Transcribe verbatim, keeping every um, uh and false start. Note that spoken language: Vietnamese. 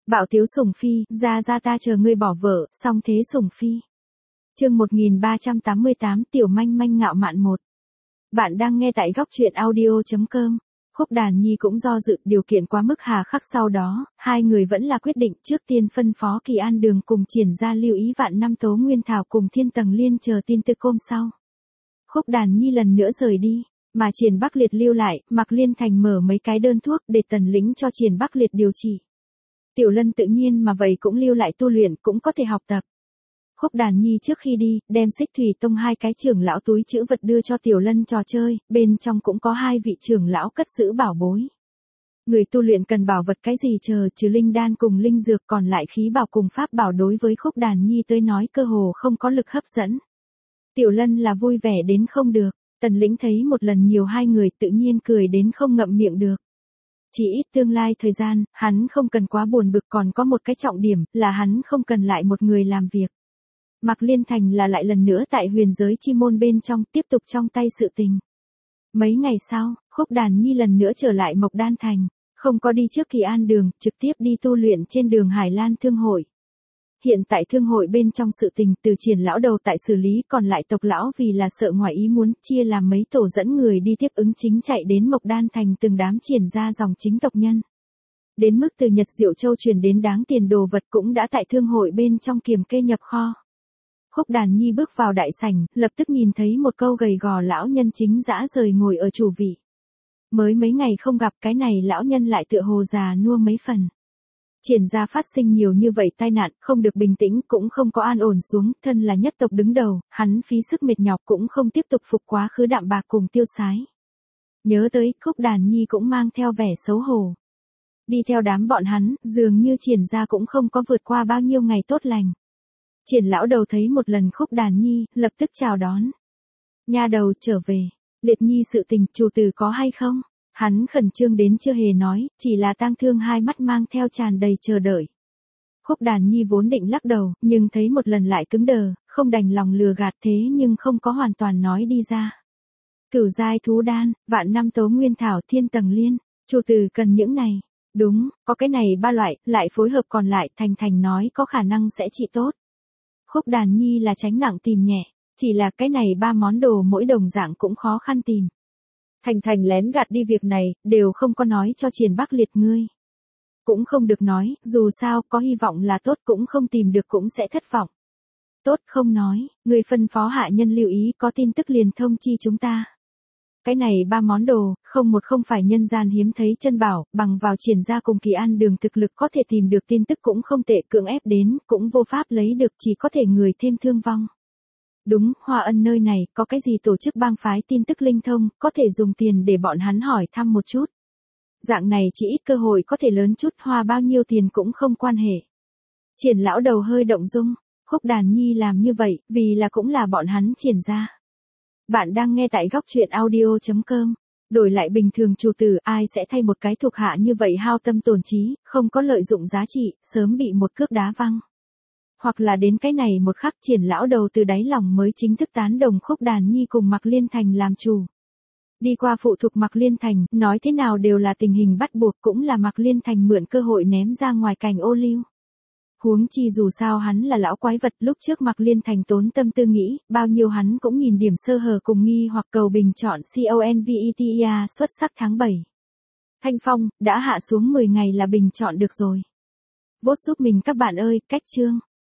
Bạo tiếu sủng phi, ra ra ta chờ ngươi bỏ vợ, song thế sủng phi. Chương một nghìn ba trăm tám mươi tám Tiểu manh manh ngạo mạn một. Bạn đang nghe tại góc truyện audio chấm com. Khúc Đàn Nhi cũng do dự điều kiện quá mức hà khắc, sau đó, hai người vẫn là quyết định trước tiên phân phó Kỳ An Đường cùng Triển Gia lưu ý vạn năm Tố Nguyên Thảo cùng Thiên Tầng Liên chờ tin tức hôm sau. Khúc Đàn Nhi lần nữa rời đi, mà Triển Bắc Liệt lưu lại, Mạc Liên Thành mở mấy cái đơn thuốc để Tần Lĩnh cho Triển Bắc Liệt điều trị. Tiểu Lân tự nhiên mà vậy cũng lưu lại tu luyện, cũng có thể học tập. Khúc Đàn Nhi trước khi đi, đem Xích Thủy Tông hai cái trưởng lão túi trữ vật đưa cho Tiểu Lân trò chơi, bên trong cũng có hai vị trưởng lão cất giữ bảo bối. Người tu luyện cần bảo vật cái gì chờ trừ linh đan cùng linh dược, còn lại khí bảo cùng pháp bảo đối với Khúc Đàn Nhi tới nói cơ hồ không có lực hấp dẫn. Tiểu Lân là vui vẻ đến không được, Tần Lĩnh thấy một lần nhiều hai người tự nhiên cười đến không ngậm miệng được. Chỉ ít tương lai thời gian, hắn không cần quá buồn bực, còn có một cái trọng điểm là hắn không cần lại một người làm việc. Mạc Liên Thành là lại lần nữa tại huyền giới chi môn bên trong tiếp tục trong tay sự tình. Mấy ngày sau, Khúc Đàn Nhi lần nữa trở lại Mộc Đan Thành, không có đi trước Kỳ An Đường, trực tiếp đi tu luyện trên đường Hải Lan Thương hội. Hiện tại thương hội bên trong sự tình từ Triển lão đầu tại xử lý, còn lại tộc lão vì là sợ ngoài ý muốn chia làm mấy tổ dẫn người đi tiếp ứng chính chạy đến Mộc Đan Thành từng đám Triển ra dòng chính tộc nhân. Đến mức từ Nhật Diệu Châu truyền đến đáng tiền đồ vật cũng đã tại thương hội bên trong kiềm kê nhập kho. Khúc Đàn Nhi bước vào đại sảnh, lập tức nhìn thấy một câu gầy gò lão nhân chính dã rời ngồi ở chủ vị. Mới mấy ngày không gặp, cái này lão nhân lại tựa hồ già nua mấy phần. Triển gia phát sinh nhiều như vậy tai nạn, không được bình tĩnh, cũng không có an ổn xuống, thân là nhất tộc đứng đầu, hắn phí sức mệt nhọc cũng không tiếp tục phục quá khứ đạm bạc cùng tiêu sái. Nhớ tới, Khúc Đàn Nhi cũng mang theo vẻ xấu hổ. Đi theo đám bọn hắn, dường như Triển gia cũng không có vượt qua bao nhiêu ngày tốt lành. Triển lão đầu thấy một lần Khúc Đàn Nhi, lập tức chào đón. Nha đầu, trở về. Liệt Nhi sự tình, chủ tử có hay không? Hắn khẩn trương đến chưa hề nói, chỉ là tang thương hai mắt mang theo tràn đầy chờ đợi. Khúc Đàn Nhi vốn định lắc đầu, nhưng thấy một lần lại cứng đờ, không đành lòng lừa gạt thế nhưng không có hoàn toàn nói đi ra. Cửu giai thú đan, vạn năm Tố Nguyên Thảo, Thiên Tầng Liên, chủ tử cần những này. Đúng, có cái này ba loại, lại phối hợp còn lại, Thành Thành nói có khả năng sẽ trị tốt. Khúc Đàn Nhi là tránh nặng tìm nhẹ, chỉ là cái này ba món đồ mỗi đồng dạng cũng khó khăn tìm. Thành Thành lén gạt đi việc này, đều không có nói cho Triển Bắc Liệt ngươi. Cũng không được nói, dù sao có hy vọng là tốt, cũng không tìm được cũng sẽ thất vọng. Tốt không nói, người phân phó hạ nhân lưu ý, có tin tức liền thông chi chúng ta. Cái này ba món đồ, không một không phải nhân gian hiếm thấy chân bảo, bằng vào Triển gia cùng Kỳ An Đường thực lực có thể tìm được tin tức cũng không tệ, cưỡng ép đến, cũng vô pháp lấy được, chỉ có thể người thêm thương vong. Đúng, Hoa Ân nơi này, có cái gì tổ chức bang phái tin tức linh thông, có thể dùng tiền để bọn hắn hỏi thăm một chút. Dạng này chỉ ít cơ hội có thể lớn chút, hoa bao nhiêu tiền cũng không quan hệ. Triển lão đầu hơi động dung, Khúc Đàn Nhi làm như vậy, vì là cũng là bọn hắn Triển gia. Bạn đang nghe tại góc truyện audio chấm com. Đổi lại bình thường chủ tử, ai sẽ thay một cái thuộc hạ như vậy hao tâm tổn trí, không có lợi dụng giá trị, sớm bị một cước đá văng. Hoặc là đến cái này một khắc, Triển lão đầu từ đáy lòng mới chính thức tán đồng Khúc Đàn Nhi cùng Mạc Liên Thành làm chủ. Đi qua phụ thuộc Mạc Liên Thành, nói thế nào đều là tình hình bắt buộc, cũng là Mạc Liên Thành mượn cơ hội ném ra ngoài cành ô liu. Huống chi dù sao hắn là lão quái vật, lúc trước Mạc Liên Thành tốn tâm tư nghĩ, bao nhiêu hắn cũng nhìn điểm sơ hở cùng nghi hoặc cầu bình chọn CONVETIA xuất sắc tháng bảy. Thanh phong, đã hạ xuống mười ngày là bình chọn được rồi. Vote giúp mình các bạn ơi, cách chương.